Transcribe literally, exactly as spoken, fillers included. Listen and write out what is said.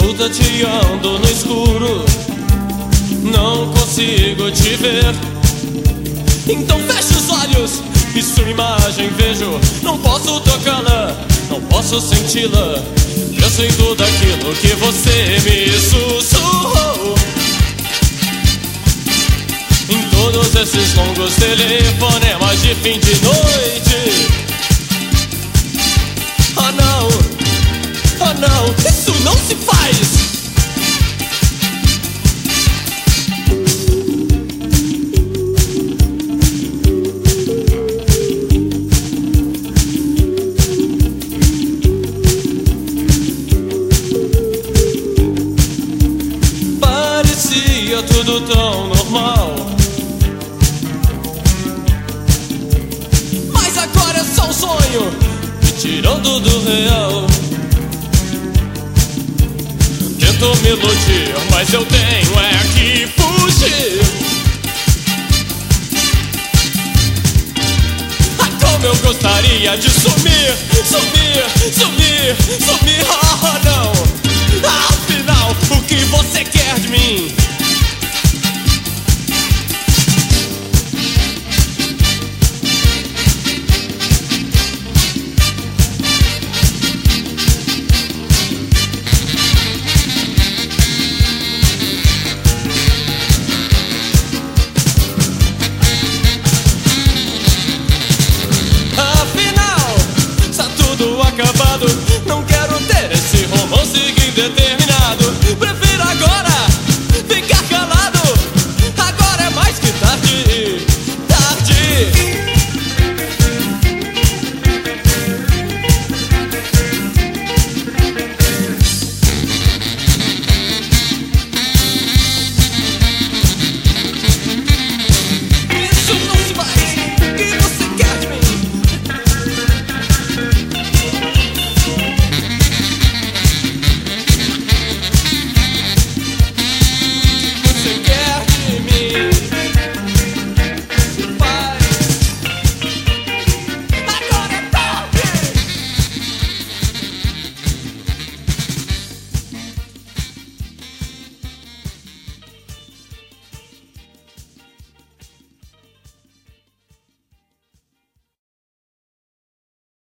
tateando no escuro, não consigo te ver. Então feche os olhos e sua imagem vejo. Não posso tocá-la, não posso senti-la. Eu sei tudo aquilo que você me sussurrou em todos esses longos telefonemas de fim de noite. Ah não, ah não, isso não se faz. Parecia tudo tão normal, mas agora é só um sonho me tirando do real. Tento me iludir, mas eu tenho é que fugir. Ah, como eu gostaria de sumir, sumir, sumir, sumir. Oh não, afinal, o que você quer de mim? Acabado, não quero ter esse romance indeterminado. Prefiro